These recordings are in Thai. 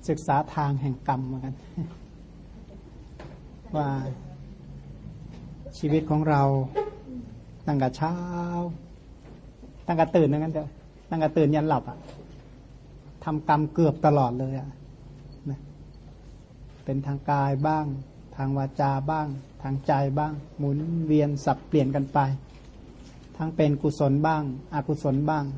ศึกษาทางแห่งกรรมเหมือนกันว่าชีวิตของเราตั้งแต่เช้าตั้งแต่ตื่นนั่นเถอะตั้งแต่ตื่นยันหลับอ่ะทำกรรมเกือบตลอดเลยอ่ะนะเป็นทางกายบ้างทางวาจาบ้างทางใจบ้างหมุนเวียนสับเปลี่ยนกันไปทั้งเป็นกุศลบ้างอกุศลบ้าง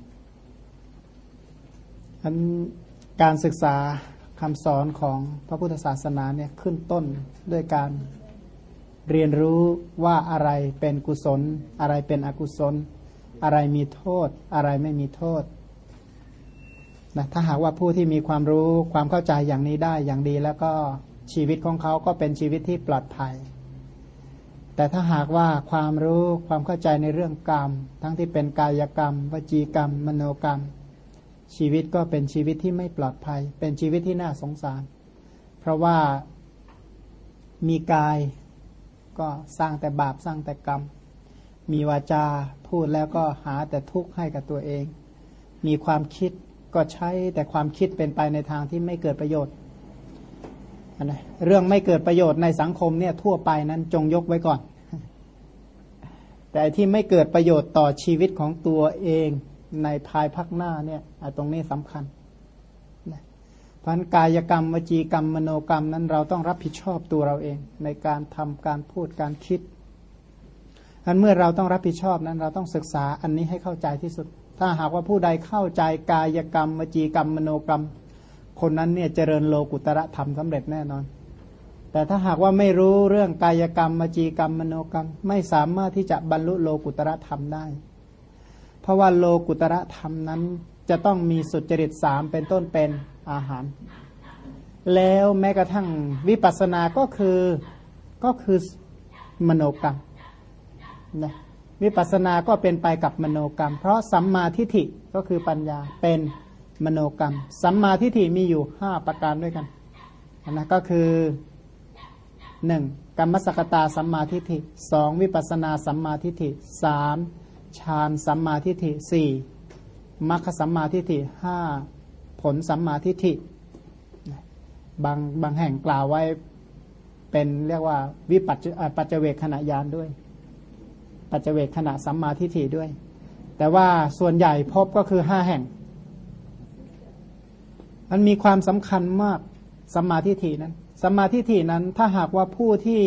อันการศึกษาคำสอนของพระพุทธศาสนาเนี่ยขึ้นต้นด้วยการเรียนรู้ว่าอะไรเป็นกุศลอะไรเป็นอกุศลอะไรมีโทษอะไรไม่มีโทษนะถ้าหากว่าผู้ที่มีความรู้ความเข้าใจอย่างนี้ได้อย่างดีแล้วก็ชีวิตของเขาก็เป็นชีวิตที่ปลอดภัยแต่ถ้าหากว่าความรู้ความเข้าใจในเรื่องกรรมทั้งที่เป็นกายกรรมวจีกรรมมโนกรรมชีวิตก็เป็นชีวิตที่ไม่ปลอดภัยเป็นชีวิตที่น่าสงสารเพราะว่ามีกายก็สร้างแต่บาปสร้างแต่กรรมมีวาจาพูดแล้วก็หาแต่ทุกข์ให้กับตัวเองมีความคิดก็ใช้แต่ความคิดเป็นไปในทางที่ไม่เกิดประโยชน์นะเรื่องไม่เกิดประโยชน์ในสังคมเนี่ยทั่วไปนั้นจงยกไว้ก่อนแต่ที่ไม่เกิดประโยชน์ต่อชีวิตของตัวเองในภายภาคหน้าเนี่ยตรงนี้สำคัญนะเพราะกายกรรมวจีกรรมมโนกรรมนั้นเราต้องรับผิดชอบตัวเราเองในการทำการพูดการคิดอันเมื่อเราต้องรับผิดชอบนั้นเราต้องศึกษาอันนี้ให้เข้าใจที่สุดถ้าหากว่าผู้ใดเข้าใจกายกรรมวจีกรรมมโนกรรมคนนั้นเนี่ยเจริญโลกุตระธรรมสำเร็จแน่นอนแต่ถ้าหากว่าไม่รู้เรื่องกายกรรมวจีกรรมมโนกรรมไม่สามารถที่จะบรรลุโลกุตระธรรมได้เพราะว่าโลกุตระธรรมนั้นจะต้องมีสุจริต3เป็นต้นเป็นอาหารแล้วแม้กระทั่งวิปัสสนาก็คือมโนกรรมนะวิปัสสนาก็เป็นไปกับมโนกรรมเพราะสัมมาทิฏฐิก็คือปัญญาเป็นมโนกรรมสัมมาทิฏฐิมีอยู่5ประการด้วยกันนะก็คือ1กรรมสกตาสัมมาทิฏฐิ2วิปัสสนาสัมมาทิฏฐิ3ฌานสัมมาทิฏฐิ4มรรคสัมมาทิฏฐิ5ผลสัมมาทิฏฐิบางแห่งกล่าวไว้เป็นเรียกว่าวิปัจเจเวคขณะญาณด้วยปัจเจเวคขณะสัมมาทิฏฐิด้วยแต่ว่าส่วนใหญ่พบก็คือ5แห่งมันมีความสำคัญมากสัมมาทิฏฐินั้นสัมมาทิฏฐินั้นถ้าหากว่าผู้ที่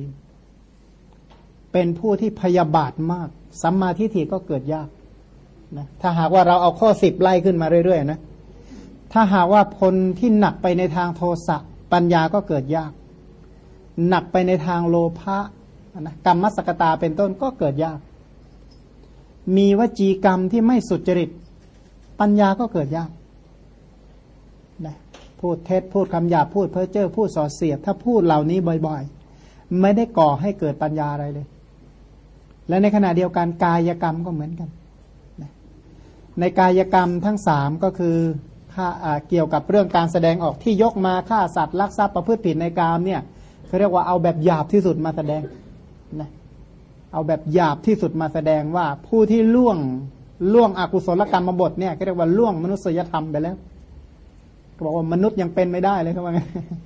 เป็นผู้ที่พยาบาทมากสัมมาทิฏฐิก็เกิดยากนะถ้าหากว่าเราเอาข้อ10ไล่ขึ้นมาเรื่อยๆนะถ้าหากว่าคนที่หนักไปในทางโทสะปัญญาก็เกิดยากหนักไปในทางโลภะนะกรรมสกตาเป็นต้นก็เกิดยากมีวจีกรรมที่ไม่สุจริตปัญญาก็เกิดยากนะพูดเท็จพูดคำหยาบพูดเพ้อเจ้อพูดส่อเสียดถ้าพูดเหล่านี้บ่อยๆไม่ได้ก่อให้เกิดปัญญาอะไรเลยและในขณะเดียวกันกายกรรมก็เหมือนกันนะในกายกรรมทั้ง3ก็คือเกี่ยวกับเรื่องการแสดงออกที่ยกมาฆ่าสัตว์ลักทรัพย์ประพฤติผิดในกามเนี่ยเขาเรียกว่าเอาแบบหยาบที่สุดมาแสดงนะเอาแบบหยาบที่สุดมาแสดงว่าผู้ที่ล่วงอกุศลกรรมบทเนี่ยเขาเรียกว่าล่วงมนุษยธรรมไปแล้วก็บอกว่ามนุษย์ยังเป็นไม่ได้เลยเขาว่าไง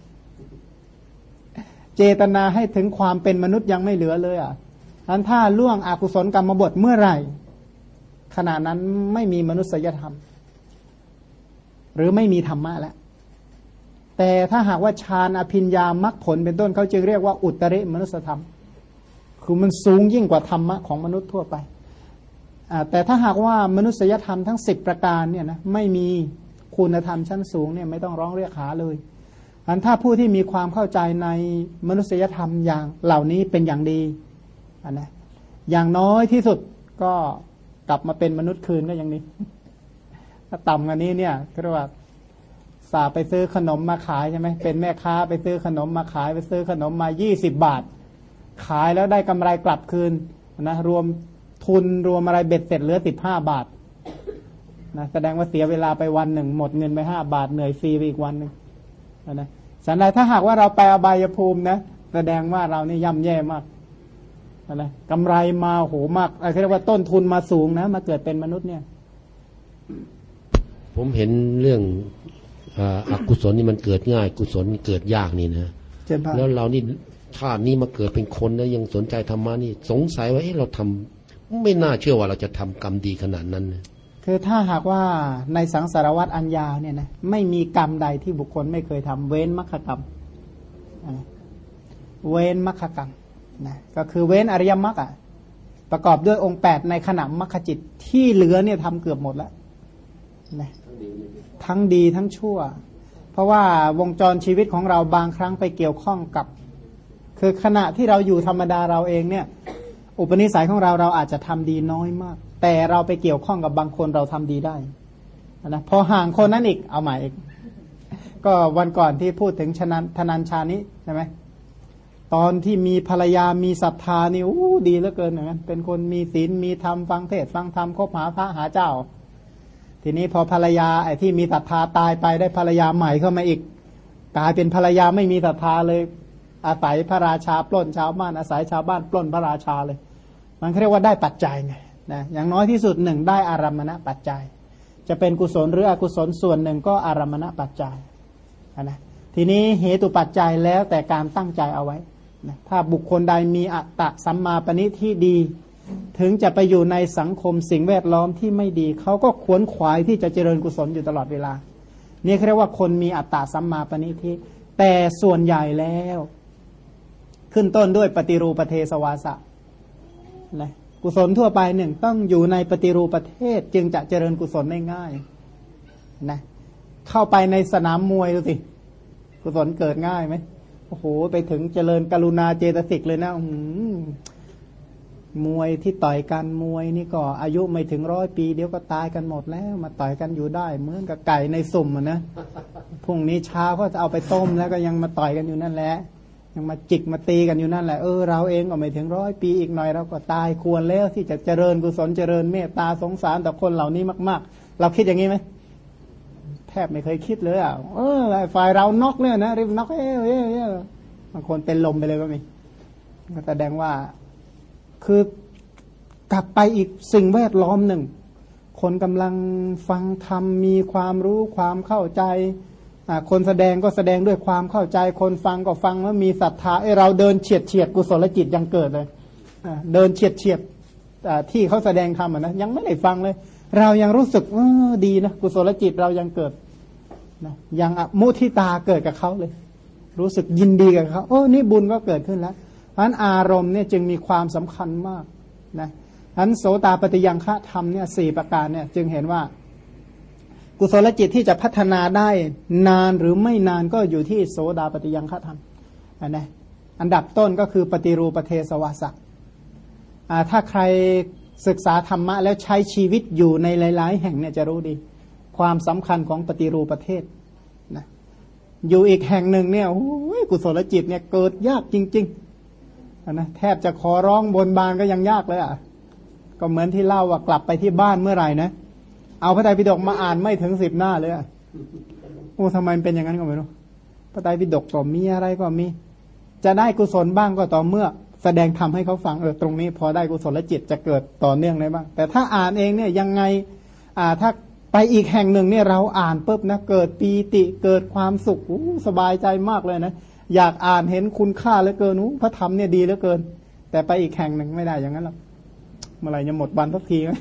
เจตนาให้ถึงความเป็นมนุษย์ยังไม่เหลือเลยอ่ะอันถ้าล่วงอกุศลกรรมบทเมื่อไหร่ขณะนั้นไม่มีมนุษยธรรมหรือไม่มีธรรมะแล้วแต่ถ้าหากว่าฌานอภิญญามรรคผลเป็นต้นเขาจึงเรียกว่าอุตริมนุสธรรมคือมันสูงยิ่งกว่าธรรมะของมนุษย์ทั่วไปแต่ถ้าหากว่ามนุษยธรรมทั้ง10ประการเนี่ยนะไม่มีคุณธรรมชั้นสูงเนี่ยไม่ต้องร้องเรียกหาเลยอันถ้าผู้ที่มีความเข้าใจในมนุษยธรรมอย่างเหล่านี้เป็นอย่างดีนะอย่างน้อยที่สุดก็กลับมาเป็นมนุษย์คืนก็ยังดีถ้าต่ำกว่านี้เนี่ยก็เรียกว่าสาไปซื้อขนมมาขายใช่ไหมเป็นแม่ค้าไปซื้อขนมมาขายไปซื้อขนมมา20 บาทขายแล้วได้กำไรกลับคืนนะรวมทุนรวมอะไรเบ็ดเสร็จเหลือ15 บาทนะแสดงว่าเสียเวลาไปวันหนึ่งหมดเงินไป5 บาทเหนื่อยฟรีไปอีกวันหนึ่งนะสันใดถ้าหากว่าเราไปอบายภูมินะแสดงว่าเรานี่ย่ำแย่มากนะกำไรมาโหมากอะไรเรียกว่าต้นทุนมาสูงนะมาเกิดเป็นมนุษย์เนี่ยผมเห็นเรื่องอกุศลนี่มันเกิดง่ายกุศลเกิดยากนี่นะแล้วเรานี่ชาตินี้มาเกิดเป็นคนนะยังสนใจธรรมะนี่สงสัยว่าเราทำไม่น่าเชื่อว่าเราจะทำกรรมดีขนาดนั้นนะคือถ้าหากว่าในสังสารวัฏอันยาวเนี่ยนะไม่มีกรรมใดที่บุคคลไม่เคยทำเว้นมรรคกรรมเว้นมรรคกรรมนะก็คือเว้นอริยมรรคประกอบด้วยองค์8ในขณะมรรคจิตที่เหลือเนี่ยทำเกือบหมดแล้วนะทั้งดีทั้งชั่วเพราะว่าวงจรชีวิตของเราบางครั้งไปเกี่ยวข้องกับคือขณะที่เราอยู่ธรรมดาเราเองเนี่ยอุปนิสัยของเราอาจจะทำดีน้อยมากแต่เราไปเกี่ยวข้องกับบางคนเราทำดีได้นะพอห่างคนนั้นอีกเอาใหม่อีกก็วันก่อนที่พูดถึงธนัญชานิใช่ไหมตอนที่มีภรรยามีศรัทธานี่ดีเหลือเกินอย่างนั้นเป็นคนมีศีลมีธรรมฟังเทศฟังธรรมคบหาพระหาเจ้าทีนี้พอภรรยาไอ้ที่มีศรัทธาตายไปได้ภรรยาใหม่เข้ามาอีกกลายเป็นภรรยาไม่มีศรัทธาเลยอาศัยพระราชาปล้นชาวบ้านอาศัยชาวบ้านปล้นพระราชาเลยมันเรียกว่าได้ปัจจัยไงนะอย่างน้อยที่สุดหนึ่งได้อารัมมณปัจจัยจะเป็นกุศลหรืออกุศลส่วนหนึ่งก็อารัมมณปัจจัยนะทีนี้เหตุปัจจัยแล้วแต่การตั้งใจเอาไว้นะถ้าบุคคลใดมีอัตตะสัมมาปณิที่ดีถึงจะไปอยู่ในสังคมสิ่งแวดล้อมที่ไม่ดีเขาก็ขวนขวายที่จะเจริญกุศลอยู่ตลอดเวลานี่เรียกว่าคนมีอัตตะสัมมาปณิทิแต่ส่วนใหญ่แล้วขึ้นต้นด้วยปฏิรูปเทสวาสะนะกุศลทั่วไปหนึ่งต้องอยู่ในปฏิรูปประเทศจึงจะเจริญกุศลได้ง่ายนะเข้าไปในสนามมวยดูสิกุศลเกิดง่ายไหมโอ้โหไปถึงเจริญกรุณาเจตสิกเลยนะมวยที่ต่อยกันมวยนี่ก็อายุไม่ถึง100 ปีเดี๋ยวก็ตายกันหมดแล้วมาต่อยกันอยู่ได้เหมือนกับไก่ในสุ่มนะพรุ่งนี้เช้าก็จะเอาไปต้มแล้วก็ยังมาต่อยกันอยู่นั่นแหละยังมาจิกมาตีกันอยู่นั่นแหละเราเองก็ไม่ถึง100 ปีอีกหน่อยเราก็ตายควรแล้วที่จะเจริญกุศลเจริญเมตตาสงสารต่อคนเหล่านี้มากๆเราคิดอย่างนี้ไหมแทบไม่เคยคิดเลยฝ่ายเราน็อกเนี่ยนะรีบน็อกบางคนเป็นลมไปเลยก็มีก็แสดงว่าคือกลับไปอีกสิ่งแวดล้อมหนึ่งคนกำลังฟังธรรมมีความรู้ความเข้าใจคนแสดงก็แสดงด้วยความเข้าใจคนฟังก็ฟังแล้วมีศรัทธาเราเดินเฉียดกุศลจิตยังเกิดเลยเดินเฉียดที่เขาแสดงธรรมนะยังไม่ได้ฟังเลยเรายังรู้สึกดีนะกุศลจิตเรายังเกิดนะยังมุทิตาเกิดกับเขาเลยรู้สึกยินดีกับเขานี่บุญก็เกิดขึ้นแล้วเพราะฉะนั้นอารมณ์เนี่ยจึงมีความสำคัญมากนะฉะนั้นโสตปฏิยังฆะธรรมเนี่ย4ประการเนี่ยจึงเห็นว่ากุศลจิตที่จะพัฒนาได้นานหรือไม่นานก็อยู่ที่โสดาปฏิยังฆะธรรมนะอันดับต้นก็คือปฏิรูปเทสวาสะถ้าใครศึกษาธรรมะแล้วใช้ชีวิตอยู่ในหลายๆแห่งเนี่ยจะรู้ดีความสำคัญของปฏิรูปประเทศนะอยู่อีกแห่งหนึ่งเนี่ยกุศลจิตเนี่ยเกิดยากจริงๆนะแทบจะขอร้องบนบานก็ยังยากเลยก็เหมือนที่เล่าว่ากลับไปที่บ้านเมื่อไหร่นะเอาพระไตรปิฎกมาอ่านไม่ถึง10 หน้าเลยทำไมเป็นอย่างนั้นก็ไม่รู้พระไตรปิฎกก็มีอะไรก็มีจะได้กุศลบ้างก็ต่อเมื่อแสดงธรรมให้เขาฟังตรงนี้พอได้กุศลจิตจะเกิดต่อเนื่องได้บ้างแต่ถ้าอ่านเองเนี่ยยังไงถ้าไปอีกแห่งหนึ่งเนี่ยเราอ่านปุ๊บนะเกิดปีติเกิดความสุขสบายใจมากเลยนะอยากอ่านเห็นคุณค่าเหลือเกินพระธรรมเนี่ยดีเหลือเกินแต่ไปอีกแห่งหนึ่งไม่ได้อย่างนั้นหรอกเมื่อไหร่จะหมดวันสักทีไหม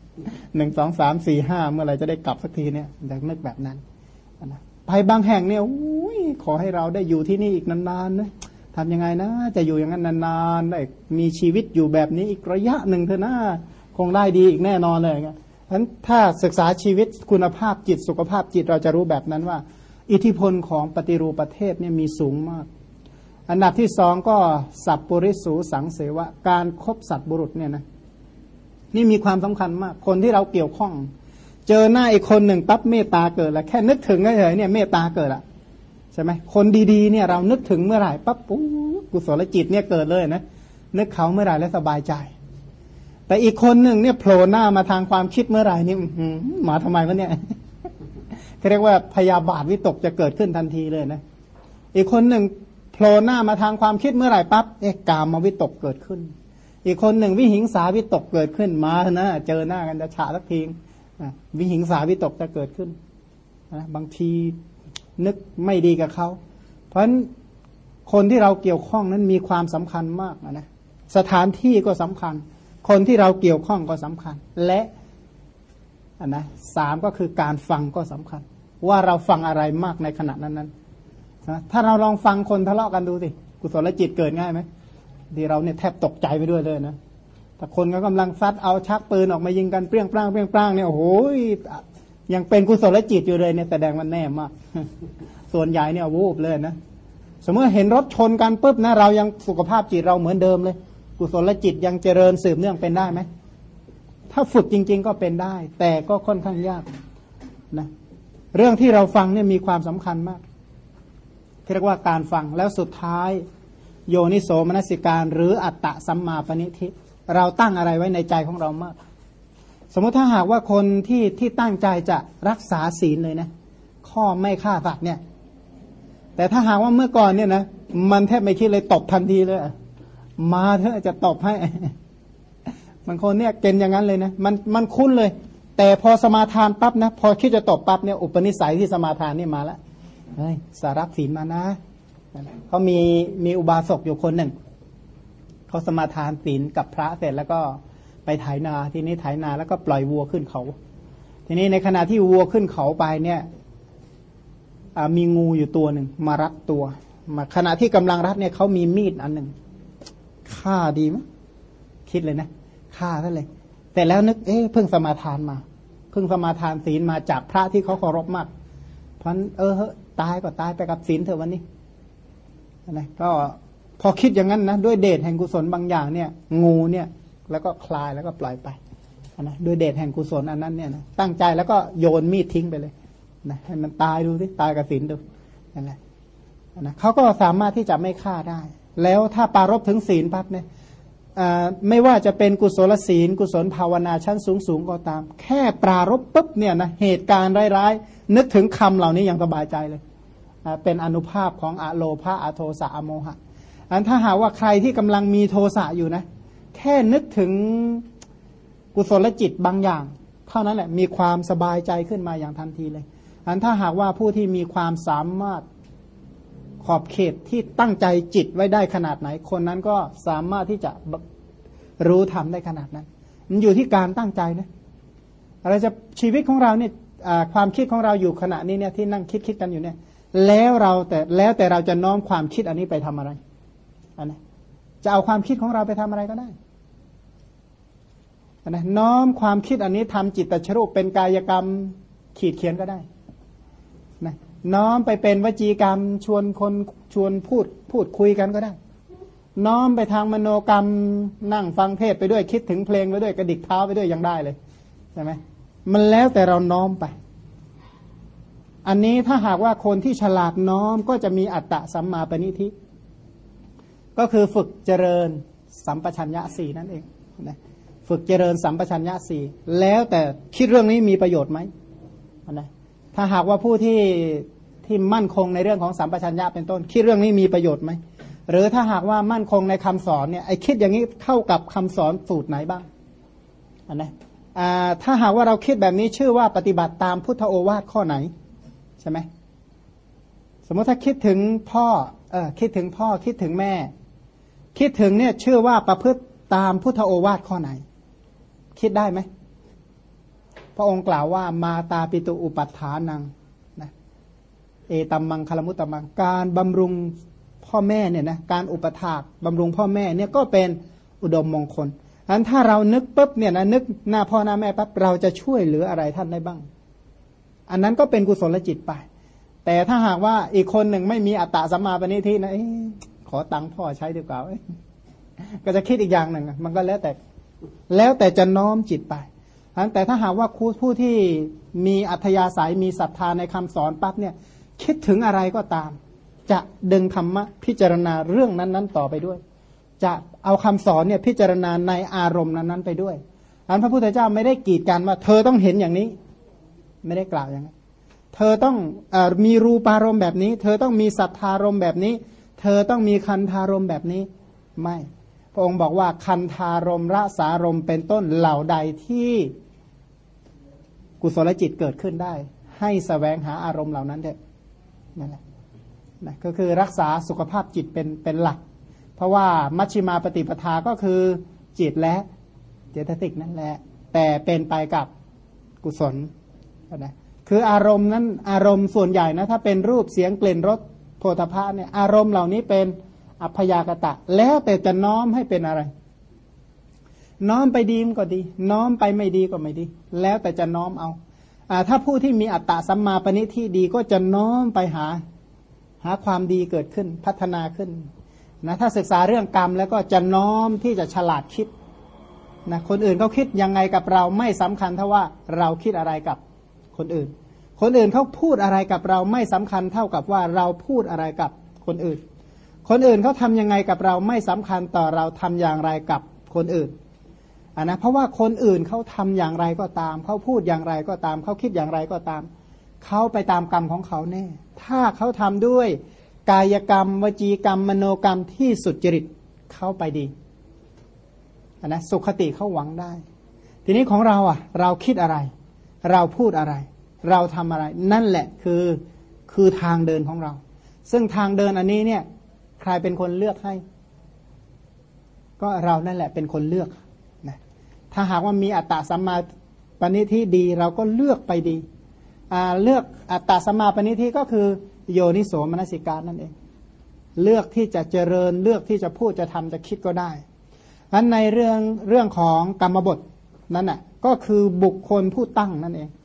1 2 3 4 5เมื่อไหร่จะได้กลับสักทีเนี่ยอยากนึกแบบนั้นนะไปบางแห่งเนี่ยขอให้เราได้อยู่ที่นี่อีกนานๆนะทำยังไงนะจะอยู่อย่างนั้นนานๆได้มีชีวิตอยู่แบบนี้อีกระยะหนึ่งเถอะนะคงได้ดีอีกแน่นอนเลยงั้นฉะนั้นถ้าศึกษาชีวิตคุณภาพจิตสุขภาพจิตเราจะรู้แบบนั้นว่าอิทธิพลของปฏิรูปประเทศเนี่ยมีสูงมากอันดับที่2ก็สัพปุริสูสังเสวะการคบสัตว์บุรุษเนี่ยนะนี่มีความสำคัญมากคนที่เราเกี่ยวข้องเจอหน้าอีกคนหนึ่งปั๊บเมตตาเกิดแล้วแค่นึกถึงเฉยๆเนี่ยเมตตาเกิดละใช่ไหมคนดีๆเนี่ยเรานึกถึงเมื่อไหร่ปั๊บกุศลจิตเนี่ยเกิดเลยนะนึกเขาเมื่อไหร่แล้วสบายใจแต่อีกคนหนึ่งเนี่ยโผล่หน้ามาทางความคิดเมื่อไหร่นี่มาทำไมวะเนี่ยเขาเรียกว่าพยาบาทวิตกจะเกิดขึ้นทันทีเลยนะอีกคนหนึ่งโผล่หน้ามาทางความคิดเมื่อไหร่ปั๊บกามวิตกเกิดขึ้นอีกคนหนึ่งวิหิงสาวิตกเกิดขึ้นมานะเจอหน้ากันจะฉะสักทีวิหิงสาวิตกจะเกิดขึ้นบางทีนึกไม่ดีกับเขาเพราะฉะนั้นคนที่เราเกี่ยวข้องนั้นมีความสำคัญมากนะสถานที่ก็สำคัญคนที่เราเกี่ยวข้องก็สำคัญและสามก็คือการฟังก็สำคัญว่าเราฟังอะไรมากในขณะนั้นนะถ้าเราลองฟังคนทะเลาะกันดูสิกุศลจิตเกิดง่ายไหมดีเราเนี่ยแทบตกใจไปด้วยเลยนะแต่คนก็กำลังซัดเอาชักปืนออกมายิงกันเปรี้ยงปร้างเปรี้ยงปร้างเนี่ยโอ้โหยังเป็นกุศลจิตอยู่เลยเนี่ยแสดงมันแน่มากส่วนใหญ่เนี่ยวูบเลยนะสมมติเห็นรถชนกันปุ๊บนะเรายังสุขภาพจิตเราเหมือนเดิมเลยกุศลจิตยังเจริญสืบเนื่องเป็นได้ไหมถ้าฝึกจริงๆก็เป็นได้แต่ก็ค่อนข้างยากนะเรื่องที่เราฟังเนี่ยมีความสำคัญมากเรียกว่าการฟังแล้วสุดท้ายโยนิโสมนสิการหรืออัตตะสัมมาปณิธิเราตั้งอะไรไว้ในใจของเรามากสมมติถ้าหากว่าคนที่ตั้งใจจะรักษาศีลเลยนะข้อไม่ฆ่าสัตว์เนี่ยแต่ถ้าหากว่าเมื่อก่อนเนี่ยนะมันแทบไม่คิดเลยตบทันทีเลยมาเถอะจะตบให้บางคนเนี่ยเกณฑ์อย่างนั้นเลยนะมันคุ้นเลยแต่พอสมาทานปั๊บนะพอคิดจะตบปั๊บเนี่ยอุปนิสัยที่สมาทานนี่มาแล้วเฮ้ยสารับศีลมานะเขามีอุบาสกอยู่คนหนึ่งเขาสมาทานศีลกับพระเสร็จแล้วก็ไปไถนาทีนี้ไถนาแล้วก็ปล่อยวัวขึ้นเขาทีนี้ในขณะที่วัวขึ้นเขาไปเนี่ยมีงูอยู่ตัวหนึ่งมารัดตัวมาขณะที่กำลังรัดเนี่ยเขามีมีดอันหนึ่งฆ่าดีมั้ยคิดเลยนะฆ่าซะเลยแต่แล้วนึกเพิ่งสมาทานมาเพิ่งสมาทานศีลมาจากพระที่เขาเคารพมากเพราะตายก็ตายไปกับศีลเถอะวันนี้นะก็พอคิดอย่างนั้นนะด้วยเดชแห่งกุศลบางอย่างเนี่ยงูเนี่ยแล้วก็คลายแล้วก็ปล่อยไปนะด้วยเดชแห่งกุศลอันนั้นเนี่ยนะตั้งใจแล้วก็โยนมีดทิ้งไปเลยนะให้มันตายดูสิตายกับศีลดูนั่นแหละนะเขาก็สามารถที่จะไม่ฆ่าได้แล้วถ้าปรารภถึงศีลปั๊บเนี่ยไม่ว่าจะเป็นกุศลศีลกุศลภาวนาชั้นสูงก็ตามแค่ปรารภปุ๊บเนี่ยนะเหตุการณ์ร้ายๆนึกถึงคำเหล่านี้ยังสบายใจเลยเป็นอนุภาพของอโลภะอโทสะอโมหะอันถ้าหากว่าใครที่กำลังมีโทสะอยู่นะแค่นึกถึงกุศลจิตบางอย่างเท่านั้นแหละมีความสบายใจขึ้นมาอย่างทันทีเลยอันถ้าหากว่าผู้ที่มีความสามารถขอบเขตที่ตั้งใจจิตไว้ได้ขนาดไหนคนนั้นก็สามารถที่จะรู้ทำได้ขนาดนั้นมันอยู่ที่การตั้งใจนะอะไรจะชีวิตของเราเนี่ยความคิดของเราอยู่ขณะนี้เนี่ยที่นั่งคิดกันอยู่เนี่ยแล้วแต่เราจะน้อมความคิดอันนี้ไปทำอะไรอันนี้จะเอาความคิดของเราไปทำอะไรก็ได้อันนี้น้อมความคิดอันนี้ทำจิตตชรูปเป็นกายกรรมขีดเขียนก็ได้นะน้อมไปเป็นวจีกรรมชวนพูดคุยกันก็ได้น้อมไปทางมโนกรรมนั่งฟังเทศไปด้วยคิดถึงเพลงไปด้วยกระดิกเท้าไปด้วยยังได้เลยใช่ไหมมันแล้วแต่เราน้อมไปอันนี้ถ้าหากว่าคนที่ฉลาดน้อมก็จะมีอัตตะสัมมาปณิธิก็คือฝึกเจริญสัมปชัญญะสี่นั่นเองนะฝึกเจริญสัมปชัญญะสี่แล้วแต่คิดเรื่องนี้มีประโยชน์ไหมนะถ้าหากว่าผู้ที่มั่นคงในเรื่องของสัมปชัญญะเป็นต้นคิดเรื่องนี้มีประโยชน์ไหมหรือถ้าหากว่ามั่นคงในคำสอนเนี่ยไอ้คิดอย่างนี้เข้ากับคำสอนสูตรไหนบ้างนะถ้าหากว่าเราคิดแบบนี้ชื่อว่าปฏิบัติตามพุทธโอวาทข้อไหนใช่ไหมสมมติถ้าคิดถึงพ่อคิดถึงพ่อคิดถึงแม่คิดถึงเนี่ยชื่อว่าประพฤติตามพุทธโอวาทข้อไหนคิดได้ไหมพระองค์กล่าวว่ามาตาปิตุอุปัฏฐานังนะเอตัมมังคลมุตตมังการบำรุงพ่อแม่เนี่ยนะการอุปถากบำรุงพ่อแม่เนี่ยก็เป็นอุดมมงคลอันถ้าเรานึกปุ๊บเนี่ยนะนึกหน้าพ่อหน้าแม่ปั๊บเราจะช่วยเหลืออะไรท่านได้บ้างอันนั้นก็เป็นกุศลจิตไปแต่ถ้าหากว่าอีกคนหนึ่งไม่มีอัตตะสัมมาปณิธินะขอตังค์พ่อใช้ดีกว่าก็จะคิดอีกอย่างหนึ่งมันก็แล้วแต่จะน้อมจิตไปแต่ถ้าหากว่าผู้ที่มีอัธยาศัยมีศรัทธาในคำสอนปั๊บเนี่ยคิดถึงอะไรก็ตามจะดึงธรรมะพิจารณาเรื่องนั้นๆต่อไปด้วยจะเอาคำสอนเนี่ยพิจารณาในอารมณ์นั้นๆไปด้วยพระพุทธเจ้าไม่ได้กีดกันว่าเธอต้องเห็นอย่างนี้ไม่ได้กล่าวอย่างนั้นเธอต้องมีรูปารมณ์แบบนี้เธอต้องมีสัทธารมณ์แบบนี้เธอต้องมีคันธารมณ์แบบนี้ไม่พระองค์บอกว่าคันธารมณ์รสารมณ์เป็นต้นเหล่าใดที่กุศลจิตเกิดขึ้นได้ให้แสวงหาอารมณ์เหล่านั้นเถอะนั่นแหละนะก็คือรักษาสุขภาพจิตเป็นหลักเพราะว่ามัชฌิมาปฏิปทาก็คือจิตและเจตสิกนั่นแหละแต่เป็นไปกับกุศลนะคืออารมณ์นั้นอารมณ์ส่วนใหญ่นะถ้าเป็นรูปเสียงกลิ่นรสโผฏฐัพพะเนี่ยอารมณ์เหล่านี้เป็นอัพพยากตะแล้วแต่จะน้อมให้เป็นอะไรน้อมไปดีมันก็ดีน้อมไปไม่ดีก็ไม่ดีแล้วแต่จะน้อมเอาถ้าผู้ที่มีอัตตะสัมมาปณิที่ดีก็จะน้อมไปหาความดีเกิดขึ้นพัฒนาขึ้นนะถ้าศึกษาเรื่องกรรมแล้วก็จะน้อมที่จะฉลาดคิดนะคนอื่นเขาคิดยังไงกับเราไม่สำคัญเท่าว่าเราคิดอะไรกับคนอื่นคนอื่นเขาพูดอะไรกับเราไม่สำคัญเท่ากับว่าเราพูดอะไรกับคนอื่นคนอื่นเขาทำยังไงกับเราไม่สำคัญต่อเราทำอย่างไรกับคนอื่นนะเพราะว่าคนอื่นเขาทำอย่างไรก็ตามเขาพูดอย่างไรก็ตามเขาคิดอย่างไรก็ตามเขาไปตามกรรมของเขาแน่ถ้าเขาทำด้วยกายกรรมวจีกรรมมโนกรรมที่สุจริตเขาไปดีนะสุขติเขาหวังได้ทีนี้ของเราเราคิดอะไรเราพูดอะไรเราทำอะไรนั่นแหละคือทางเดินของเราซึ่งทางเดินอันนี้เนี่ยใครเป็นคนเลือกให้ก็เรานั่นแหละเป็นคนเลือกนะถ้าหากว่ามีอัตตะสัมมาปณิที่ดีเราก็เลือกไปดีเลือกอัตตะสัมมาปณิที่ก็คือโยนิโสมนสิการนั่นเองเลือกที่จะเจริญเลือกที่จะพูดจะทำจะคิดก็ได้นั้นในเรื่องของกรรมบทนั้นน่ะก็คือบุคคลผู้ตั้งนั่นเอง